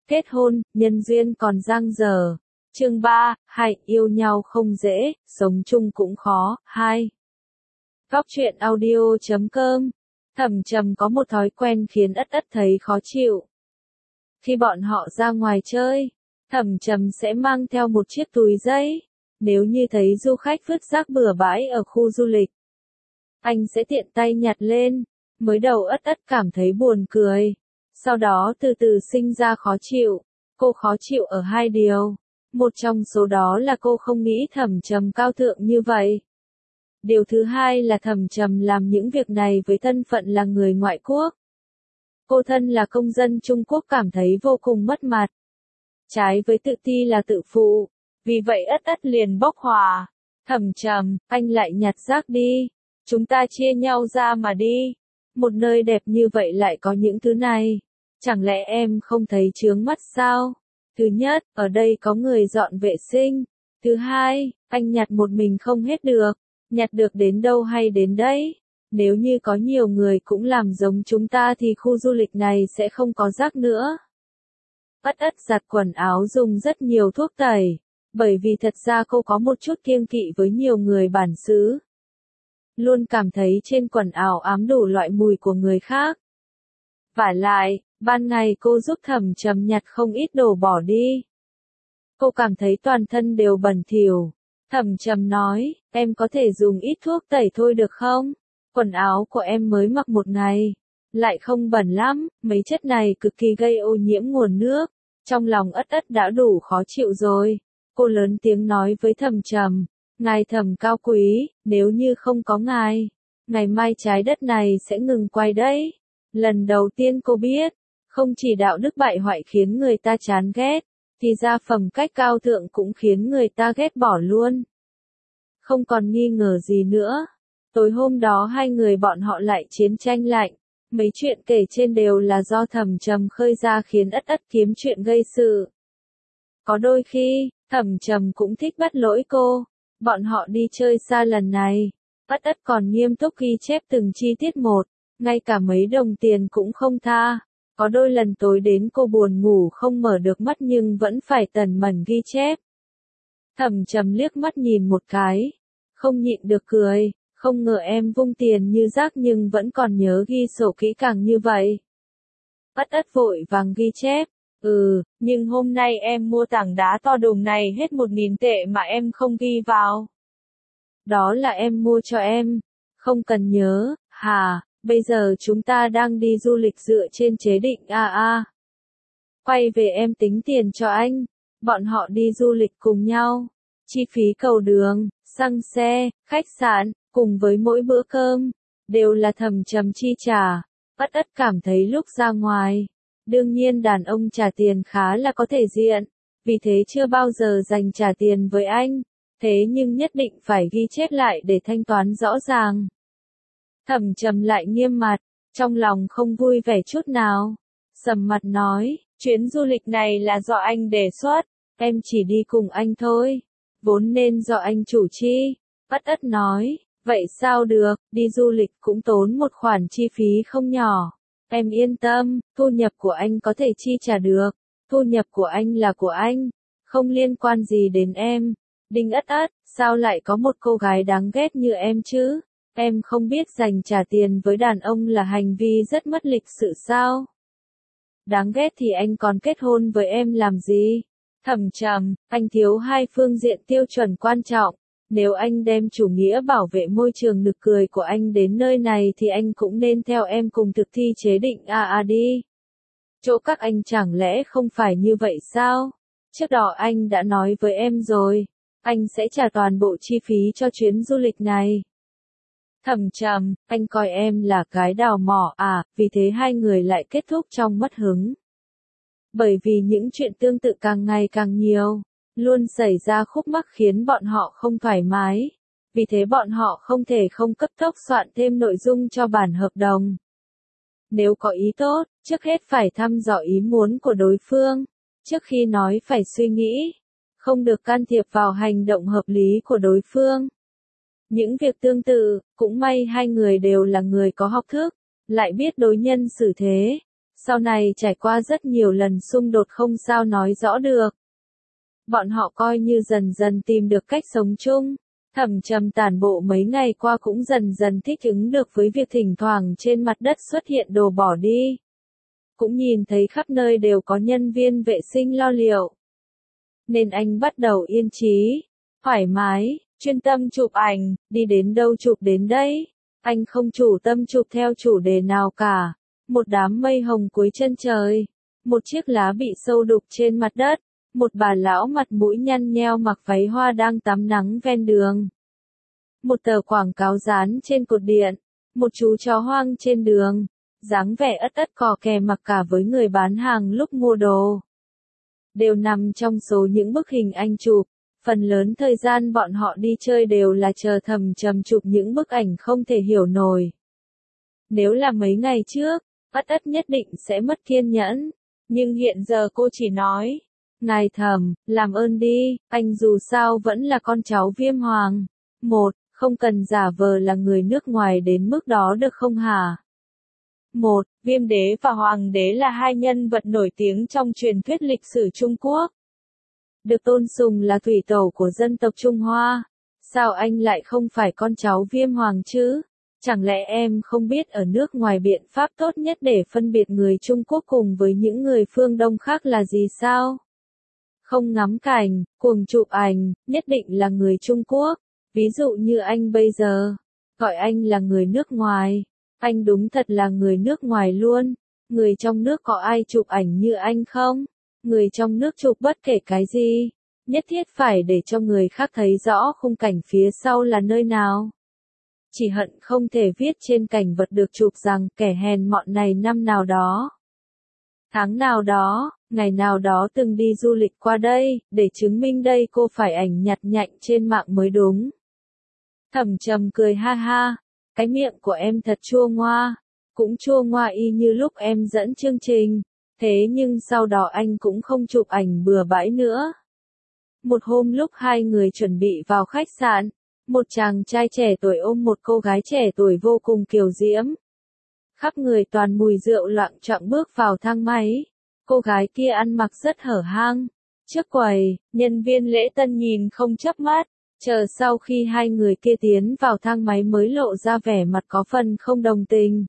Kết hôn, nhân duyên còn dang dở. Chương 3, hai, yêu nhau không dễ, sống chung cũng khó. 2. Góc truyện audio.com. Thẩm Trầm có một thói quen khiến Ất Ất thấy khó chịu. Khi bọn họ ra ngoài chơi, Thẩm Trầm sẽ mang theo một chiếc túi giấy. Nếu như thấy du khách vứt rác bừa bãi ở khu du lịch, anh sẽ tiện tay nhặt lên. Mới đầu Ất Ất cảm thấy buồn cười, sau đó từ từ sinh ra khó chịu. Cô khó chịu ở hai điều. Một trong số đó là cô không nghĩ Thẩm Trầm cao thượng như vậy. Điều thứ hai là Thẩm Trầm làm những việc này với thân phận là người ngoại quốc. Cô thân là công dân Trung Quốc cảm thấy vô cùng mất mặt. Trái với tự ti là tự phụ. Vì vậy Ất Ất liền bốc hỏa. Thẩm Trầm, anh lại nhặt rác đi. Chúng ta chia nhau ra mà đi. Một nơi đẹp như vậy lại có những thứ này. Chẳng lẽ em không thấy chướng mắt sao? Thứ nhất, ở đây có người dọn vệ sinh. Thứ hai, anh nhặt một mình không hết được. Nhặt được đến đâu hay đến đấy. Nếu như có nhiều người cũng làm giống chúng ta thì khu du lịch này sẽ không có rác nữa. Ất Ất giặt quần áo dùng rất nhiều thuốc tẩy. Bởi vì thật ra cô có một chút kiêng kỵ với nhiều người bản xứ. Luôn cảm thấy trên quần áo ám đủ loại mùi của người khác. Vả lại, ban ngày cô giúp Thẩm Trầm nhặt không ít đồ bỏ đi. Cô cảm thấy toàn thân đều bẩn thỉu. Thẩm Trầm nói, em có thể dùng ít thuốc tẩy thôi được không? Quần áo của em mới mặc một ngày. Lại không bẩn lắm, mấy chất này cực kỳ gây ô nhiễm nguồn nước. Trong lòng Ất Ất đã đủ khó chịu rồi. Cô lớn tiếng nói với Thẩm Trầm, ngài Thẩm cao quý, nếu như không có ngài, ngày mai trái đất này sẽ ngừng quay đấy. Lần đầu tiên cô biết, không chỉ đạo đức bại hoại khiến người ta chán ghét, thì gia phẩm cách cao thượng cũng khiến người ta ghét bỏ luôn. Không còn nghi ngờ gì nữa. Tối hôm đó hai người bọn họ lại chiến tranh lạnh. Mấy chuyện kể trên đều là do Thẩm Trầm khơi ra khiến Ất Ất kiếm chuyện gây sự. Có đôi khi, Thẩm Trầm cũng thích bắt lỗi cô. Bọn họ đi chơi xa lần này, Ất Ất còn nghiêm túc ghi chép từng chi tiết một, ngay cả mấy đồng tiền cũng không tha. Có đôi lần tối đến cô buồn ngủ không mở được mắt nhưng vẫn phải tần mẩn ghi chép. Thẩm Trầm liếc mắt nhìn một cái, không nhịn được cười, không ngờ em vung tiền như rác nhưng vẫn còn nhớ ghi sổ kỹ càng như vậy. Ất Ất vội vàng ghi chép, nhưng hôm nay em mua tảng đá to đùng này hết 1.000 tệ mà em không ghi vào. Đó là em mua cho em, không cần nhớ, hả, bây giờ chúng ta đang đi du lịch dựa trên chế định AA. Quay về em tính tiền cho anh, bọn họ đi du lịch cùng nhau, chi phí cầu đường, xăng xe, khách sạn, cùng với mỗi bữa cơm, đều là Thẩm Trầm chi trả. Ất Ất cảm thấy lúc ra ngoài, đương nhiên đàn ông trả tiền khá là có thể diện, vì thế chưa bao giờ dành trả tiền với anh, thế nhưng nhất định phải ghi chép lại để thanh toán rõ ràng. Thẩm Trầm lại nghiêm mặt, trong lòng không vui vẻ chút nào, sầm mặt nói, chuyến du lịch này là do anh đề xuất, em chỉ đi cùng anh thôi, vốn nên do anh chủ chi. Ất Ất nói, vậy sao được, đi du lịch cũng tốn một khoản chi phí không nhỏ. Em yên tâm, thu nhập của anh có thể chi trả được, thu nhập của anh là của anh, không liên quan gì đến em. Đinh Ất Ất, sao lại có một cô gái đáng ghét như em chứ? Em không biết dành trả tiền với đàn ông là hành vi rất mất lịch sự sao? Đáng ghét thì anh còn kết hôn với em làm gì? Thẩm Trầm, anh thiếu hai phương diện tiêu chuẩn quan trọng. Nếu anh đem chủ nghĩa bảo vệ môi trường nực cười của anh đến nơi này thì anh cũng nên theo em cùng thực thi chế định AA đi. Chỗ các anh chẳng lẽ không phải như vậy sao? Trước đó anh đã nói với em rồi, anh sẽ trả toàn bộ chi phí cho chuyến du lịch này. Thẩm Trầm, anh coi em là cái đào mỏ à, vì thế hai người lại kết thúc trong mất hứng. Bởi vì những chuyện tương tự càng ngày càng nhiều, luôn xảy ra khúc mắc khiến bọn họ không thoải mái. Vì thế bọn họ không thể không cấp tốc soạn thêm nội dung cho bản hợp đồng. Nếu có ý tốt, trước hết phải thăm dò ý muốn của đối phương. Trước khi nói phải suy nghĩ, không được can thiệp vào hành động hợp lý của đối phương. Những việc tương tự, cũng may hai người đều là người có học thức, lại biết đối nhân xử thế. Sau này trải qua rất nhiều lần xung đột không sao nói rõ được. Bọn họ coi như dần dần tìm được cách sống chung. Thẩm Trầm tản bộ mấy ngày qua cũng dần dần thích ứng được với việc thỉnh thoảng trên mặt đất xuất hiện đồ bỏ đi. Cũng nhìn thấy khắp nơi đều có nhân viên vệ sinh lo liệu. Nên anh bắt đầu yên trí, thoải mái, chuyên tâm chụp ảnh, đi đến đâu chụp đến đấy. Anh không chủ tâm chụp theo chủ đề nào cả. Một đám mây hồng cuối chân trời, một chiếc lá bị sâu đục trên mặt đất, một bà lão mặt mũi nhăn nheo mặc váy hoa đang tắm nắng ven đường. Một tờ quảng cáo dán trên cột điện, một chú chó hoang trên đường, dáng vẻ ất ất cò kè mặc cả với người bán hàng lúc mua đồ. Đều nằm trong số những bức hình anh chụp, phần lớn thời gian bọn họ đi chơi đều là chờ Thẩm Trầm chụp những bức ảnh không thể hiểu nổi. Nếu là mấy ngày trước, ất ất nhất định sẽ mất kiên nhẫn, nhưng hiện giờ cô chỉ nói, ngài Thẩm, làm ơn đi, anh dù sao vẫn là con cháu Viêm Hoàng. Không cần giả vờ là người nước ngoài đến mức đó được không hả? Viêm đế và Hoàng đế là hai nhân vật nổi tiếng trong truyền thuyết lịch sử Trung Quốc. Được tôn sùng là thủy tổ của dân tộc Trung Hoa. Sao anh lại không phải con cháu Viêm Hoàng chứ? Chẳng lẽ em không biết ở nước ngoài biện pháp tốt nhất để phân biệt người Trung Quốc cùng với những người phương Đông khác là gì sao? Không ngắm cảnh, cuồng chụp ảnh, nhất định là người Trung Quốc. Ví dụ như anh bây giờ, gọi anh là người nước ngoài. Anh đúng thật là người nước ngoài luôn. Người trong nước có ai chụp ảnh như anh không? Người trong nước chụp bất kể cái gì, nhất thiết phải để cho người khác thấy rõ khung cảnh phía sau là nơi nào. Chỉ hận không thể viết trên cảnh vật được chụp rằng kẻ hèn mọn này năm nào đó, tháng nào đó, ngày nào đó từng đi du lịch qua đây, để chứng minh đây cô phải ảnh nhặt nhạnh trên mạng mới đúng. Thẩm Trầm cười ha ha, cái miệng của em thật chua ngoa, cũng chua ngoa y như lúc em dẫn chương trình, thế nhưng sau đó anh cũng không chụp ảnh bừa bãi nữa. Một hôm lúc hai người chuẩn bị vào khách sạn, một chàng trai trẻ tuổi ôm một cô gái trẻ tuổi vô cùng kiều diễm. Khắp người toàn mùi rượu loạng choạng bước vào thang máy. Cô gái kia ăn mặc rất hở hang. Trước quầy, nhân viên lễ tân nhìn không chớp mắt, chờ sau khi hai người kia tiến vào thang máy mới lộ ra vẻ mặt có phần không đồng tình.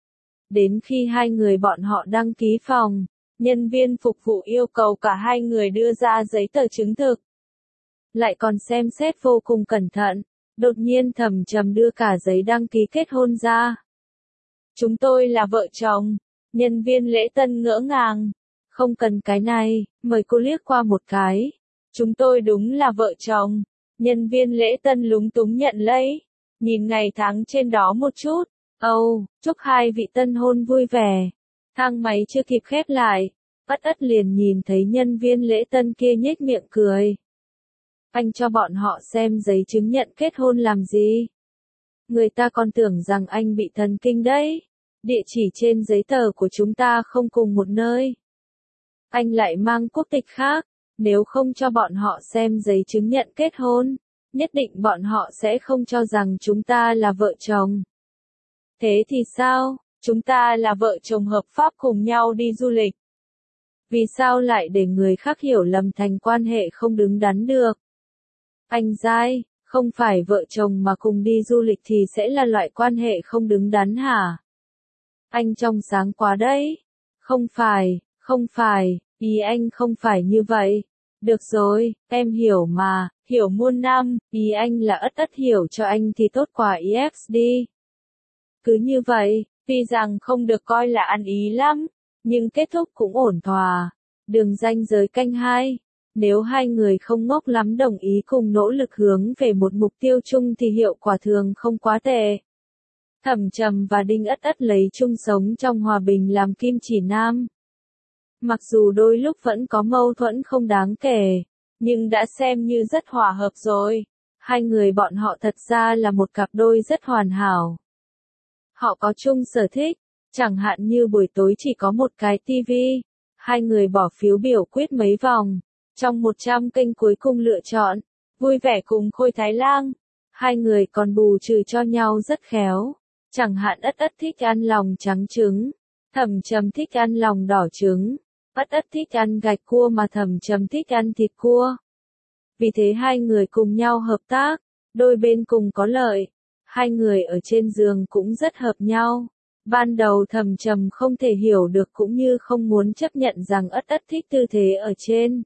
Đến khi hai người bọn họ đăng ký phòng, nhân viên phục vụ yêu cầu cả hai người đưa ra giấy tờ chứng thực. Lại còn xem xét vô cùng cẩn thận, đột nhiên Thẩm Trầm đưa cả giấy đăng ký kết hôn ra. Chúng tôi là vợ chồng, nhân viên lễ tân ngỡ ngàng. Không cần cái này, mời cô liếc qua một cái. Chúng tôi đúng là vợ chồng, nhân viên lễ tân lúng túng nhận lấy. Nhìn ngày tháng trên đó một chút. Chúc hai vị tân hôn vui vẻ. Thang máy chưa kịp khép lại, ất ất liền nhìn thấy nhân viên lễ tân kia nhếch miệng cười. Anh cho bọn họ xem giấy chứng nhận kết hôn làm gì? Người ta còn tưởng rằng anh bị thần kinh đấy. Địa chỉ trên giấy tờ của chúng ta không cùng một nơi. Anh lại mang quốc tịch khác, nếu không cho bọn họ xem giấy chứng nhận kết hôn, nhất định bọn họ sẽ không cho rằng chúng ta là vợ chồng. Thế thì sao? Chúng ta là vợ chồng hợp pháp cùng nhau đi du lịch. Vì sao lại để người khác hiểu lầm thành quan hệ không đứng đắn được? Anh dai, không phải vợ chồng mà cùng đi du lịch thì sẽ là loại quan hệ không đứng đắn hả? Anh trong sáng quá đấy. Không phải, ý anh không phải như vậy. Được rồi, em hiểu mà, hiểu muôn năm, ý anh là ất ất hiểu cho anh thì tốt quá EXD. Cứ như vậy, tuy rằng không được coi là ăn ý lắm, nhưng kết thúc cũng ổn thỏa. Đường ranh giới canh hai. Nếu hai người không ngốc lắm đồng ý cùng nỗ lực hướng về một mục tiêu chung thì hiệu quả thường không quá tệ. Thẩm Trầm và Đinh Ất Ất lấy chung sống trong hòa bình làm kim chỉ nam. Mặc dù đôi lúc vẫn có mâu thuẫn không đáng kể, nhưng đã xem như rất hòa hợp rồi. Hai người bọn họ thật ra là một cặp đôi rất hoàn hảo. Họ có chung sở thích, chẳng hạn như buổi tối chỉ có một cái tivi. Hai người bỏ phiếu biểu quyết mấy vòng. Trong 100 kênh cuối cùng lựa chọn, vui vẻ cùng Khôi Thái Lang. Hai người còn bù trừ cho nhau rất khéo. Chẳng hạn Ất Ất thích ăn lòng trắng trứng. Thẩm Trầm thích ăn lòng đỏ trứng, Ất Ất thích ăn gạch cua mà Thẩm Trầm thích ăn thịt cua. Vì thế hai người cùng nhau hợp tác, đôi bên cùng có lợi. Hai người ở trên giường cũng rất hợp nhau. Ban đầu Thẩm Trầm không thể hiểu được cũng như không muốn chấp nhận rằng Ất Ất thích tư thế ở trên.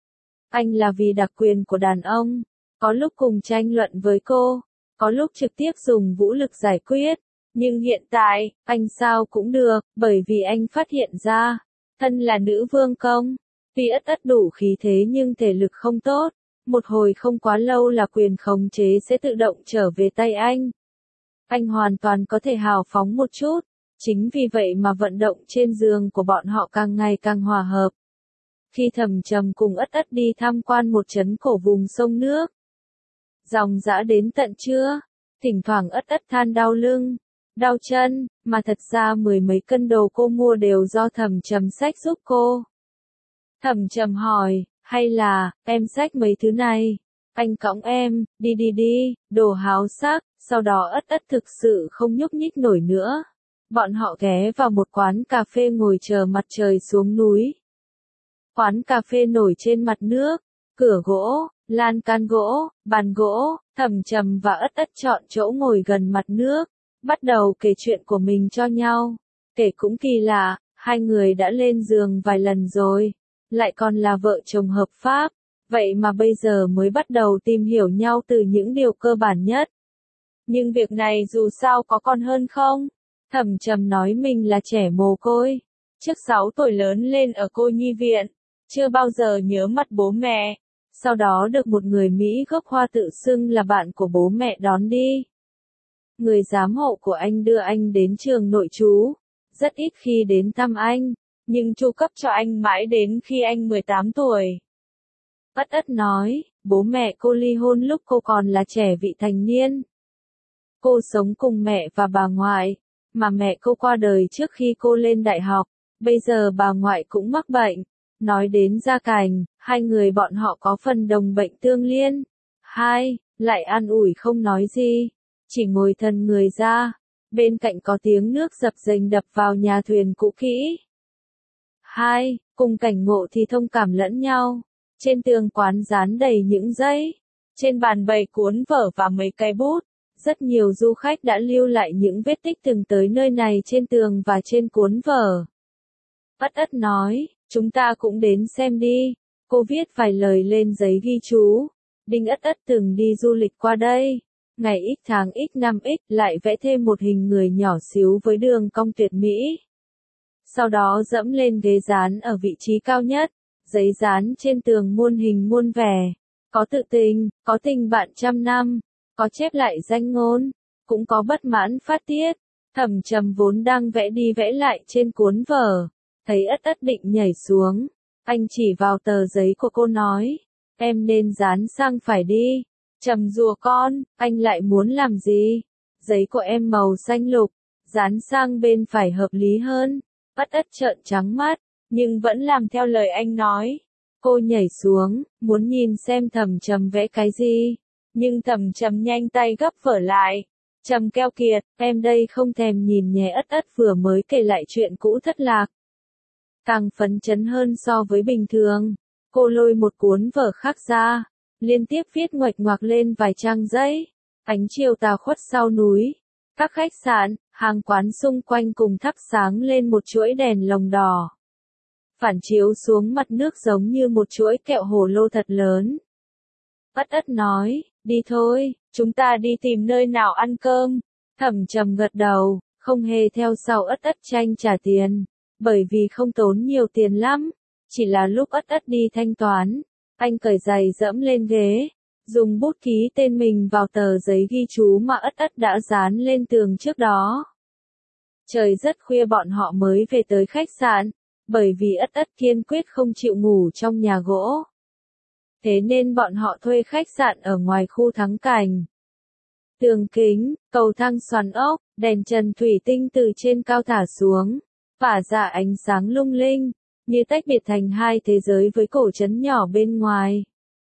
Anh là vì đặc quyền của đàn ông, có lúc cùng tranh luận với cô, có lúc trực tiếp dùng vũ lực giải quyết. Nhưng hiện tại, anh sao cũng được, bởi vì anh phát hiện ra, thân là nữ vương công. Tuy Ất Ất đủ khí thế nhưng thể lực không tốt, một hồi không quá lâu là quyền khống chế sẽ tự động trở về tay anh. Anh hoàn toàn có thể hào phóng một chút, chính vì vậy mà vận động trên giường của bọn họ càng ngày càng hòa hợp. Khi Thẩm Trầm cùng Ất Ất đi tham quan một trấn cổ vùng sông nước, dòng dã đến tận trưa, thỉnh thoảng Ất Ất than đau lưng, đau chân, mà thật ra mười mấy cân đồ cô mua đều do Thẩm Trầm xách giúp cô. Thẩm Trầm hỏi, hay là, em xách mấy thứ này? Anh cõng em, đi đi đi, đồ háo sắc, sau đó Ất Ất thực sự không nhúc nhích nổi nữa. Bọn họ ghé vào một quán cà phê ngồi chờ mặt trời xuống núi. Quán cà phê nổi trên mặt nước, cửa gỗ, lan can gỗ, bàn gỗ, Thẩm Trầm và Ất Ất chọn chỗ ngồi gần mặt nước, bắt đầu kể chuyện của mình cho nhau. Kể cũng kỳ lạ, hai người đã lên giường vài lần rồi, lại còn là vợ chồng hợp pháp, vậy mà bây giờ mới bắt đầu tìm hiểu nhau từ những điều cơ bản nhất. Nhưng việc này dù sao có còn hơn không? Thẩm Trầm nói mình là trẻ mồ côi, trước 6 tuổi lớn lên ở cô nhi viện, chưa bao giờ nhớ mặt bố mẹ, sau đó được một người Mỹ gốc Hoa tự xưng là bạn của bố mẹ đón đi. Người giám hộ của anh đưa anh đến trường nội trú, rất ít khi đến thăm anh, nhưng chu cấp cho anh mãi đến khi anh 18 tuổi. Ất Ất nói, bố mẹ cô ly hôn lúc cô còn là trẻ vị thành niên. Cô sống cùng mẹ và bà ngoại, mà mẹ cô qua đời trước khi cô lên đại học, bây giờ bà ngoại cũng mắc bệnh. Nói đến gia cảnh, hai người bọn họ có phần đồng bệnh tương liên. Hai, lại an ủi không nói gì, chỉ ngồi thân người ra, bên cạnh có tiếng nước dập dềnh đập vào nhà thuyền cũ kỹ. Hai, cùng cảnh ngộ thì thông cảm lẫn nhau. Trên tường quán dán đầy những giấy, trên bàn bày cuốn vở và mấy cái bút. Rất nhiều du khách đã lưu lại những vết tích từng tới nơi này trên tường và trên cuốn vở. Ất Ất nói, chúng ta cũng đến xem đi. Cô viết vài lời lên giấy ghi chú. Đinh Ất Ất từng đi du lịch qua đây. Ngày x tháng x năm x lại vẽ thêm một hình người nhỏ xíu với đường cong tuyệt mỹ. Sau đó dẫm lên ghế dán ở vị trí cao nhất. Giấy dán trên tường muôn hình muôn vẻ. Có tự tình, có tình bạn trăm năm. Có chép lại danh ngôn, cũng có bất mãn phát tiết. Thẩm Trầm vốn đang vẽ đi vẽ lại trên cuốn vở, thấy Ất Ất định nhảy xuống, anh chỉ vào tờ giấy của cô nói, em nên dán sang phải đi. Trầm rùa con, anh lại muốn làm gì? Giấy của em màu xanh lục, dán sang bên phải hợp lý hơn. Ất Ất trợn trắng mắt, nhưng vẫn làm theo lời anh nói. Cô nhảy xuống, muốn nhìn xem Thẩm Trầm vẽ cái gì. Nhưng Thẩm Trầm nhanh tay gấp vở lại. Trầm keo kiệt, em đây không thèm nhìn nhé. Ất Ất vừa mới kể lại chuyện cũ thất lạc. Càng phấn chấn hơn so với bình thường. Cô lôi một cuốn vở khác ra, liên tiếp viết nguệch ngoạc lên vài trang giấy. Ánh chiều tà khuất sau núi. Các khách sạn, hàng quán xung quanh cùng thắp sáng lên một chuỗi đèn lồng đỏ. Phản chiếu xuống mặt nước giống như một chuỗi kẹo hồ lô thật lớn. Ất Ất nói, đi thôi, chúng ta đi tìm nơi nào ăn cơm. Thẩm Trầm gật đầu, không hề theo sau Ất Ất tranh trả tiền, bởi vì không tốn nhiều tiền lắm. Chỉ là lúc Ất Ất đi thanh toán, anh cởi giày dẫm lên ghế, dùng bút ký tên mình vào tờ giấy ghi chú mà Ất Ất đã dán lên tường trước đó. Trời rất khuya bọn họ mới về tới khách sạn, bởi vì Ất Ất kiên quyết không chịu ngủ trong nhà gỗ. Thế nên bọn họ thuê khách sạn ở ngoài khu thắng cảnh. Tường kính, cầu thang xoắn ốc, đèn trần thủy tinh từ trên cao thả xuống, phả ra ánh sáng lung linh, như tách biệt thành hai thế giới với cổ trấn nhỏ bên ngoài.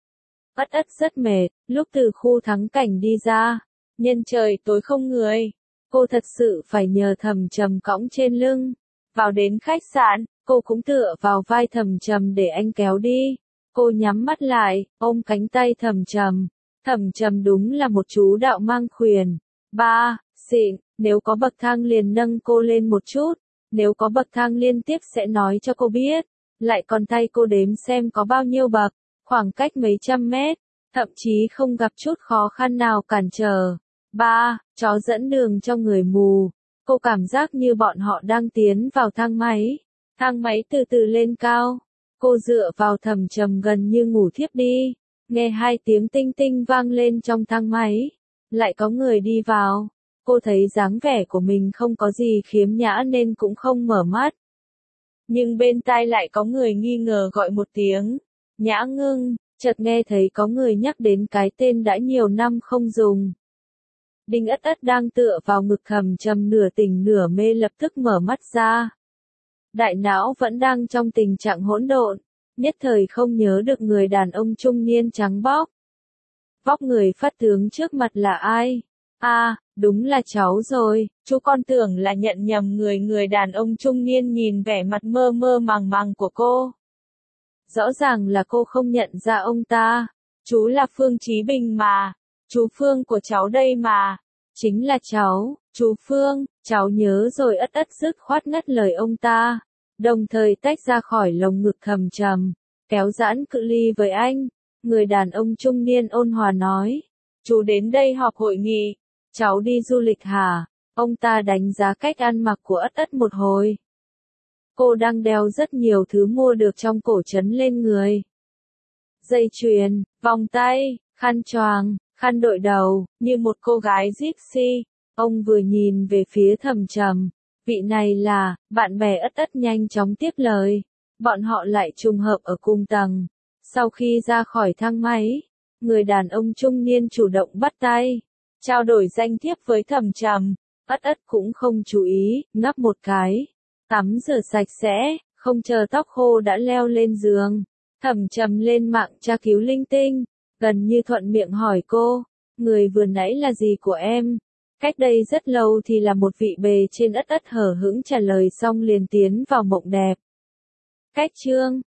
Ất Ất rất mệt, lúc từ khu thắng cảnh đi ra, nhân trời tối không người, cô thật sự phải nhờ Thẩm Trầm cõng trên lưng. Vào đến khách sạn, cô cũng tựa vào vai Thẩm Trầm để anh kéo đi. Cô nhắm mắt lại, ôm cánh tay Thẩm Trầm. Thẩm Trầm đúng là một chú đạo mang khuyển. Ba, xịn, nếu có bậc thang liền nâng cô lên một chút. Nếu có bậc thang liên tiếp sẽ nói cho cô biết. Lại còn tay cô đếm xem có bao nhiêu bậc, khoảng cách mấy trăm mét. Thậm chí không gặp chút khó khăn nào cản trở. Ba, chó dẫn đường cho người mù. Cô cảm giác như bọn họ đang tiến vào thang máy. Thang máy từ từ lên cao. Cô dựa vào Thẩm Trầm gần như ngủ thiếp đi. Nghe 2 tiếng tinh tinh vang lên trong thang máy. Lại có người đi vào. Cô thấy dáng vẻ của mình không có gì khiếm nhã nên cũng không mở mắt. Nhưng bên tai lại có người nghi ngờ gọi một tiếng. Nhã Ngưng, chợt nghe thấy có người nhắc đến cái tên đã nhiều năm không dùng. Đinh Ất Ất đang tựa vào ngực Thẩm Trầm nửa tỉnh nửa mê lập tức mở mắt ra. Đại não vẫn đang trong tình trạng hỗn độn, nhất thời không nhớ được người đàn ông trung niên trắng bóc. Vóc người phát tướng trước mặt là ai? Đúng là cháu rồi, chú con tưởng là nhận nhầm người đàn ông trung niên nhìn vẻ mặt mơ mơ màng màng của cô. Rõ ràng là cô không nhận ra ông ta. Chú là Phương Chí Bình mà. Chú Phương của cháu đây mà. Chính là cháu, chú Phương, cháu nhớ rồi. Ất Ất dứt khoát ngắt lời ông ta. Đồng thời tách ra khỏi lồng ngực Thẩm Trầm, kéo giãn cự ly với anh. Người đàn ông trung niên ôn hòa nói. Chú đến đây họp hội nghị. Cháu đi du lịch hả? Ông ta đánh giá cách ăn mặc của Ất Ất một hồi. Cô đang đeo rất nhiều thứ mua được trong cổ trấn lên người. Dây chuyền, vòng tay, khăn choàng, khăn đội đầu, như một cô gái gypsy. Ông vừa nhìn về phía Thẩm Trầm. Vị này là, bạn bè Ất Ất nhanh chóng tiếp lời. Bọn họ lại trùng hợp ở cùng tầng. Sau khi ra khỏi thang máy, người đàn ông trung niên chủ động bắt tay. Trao đổi danh thiếp với Thẩm Trầm. Ất Ất cũng không chú ý, ngáp một cái. Tắm rửa sạch sẽ, không chờ tóc khô đã leo lên giường. Thẩm Trầm lên mạng tra cứu linh tinh, gần như thuận miệng hỏi cô, người vừa nãy là gì của em? Cách đây rất lâu thì là một vị bề trên. Ất Ất hở hững trả lời xong liền tiến vào mộng đẹp. Cách chương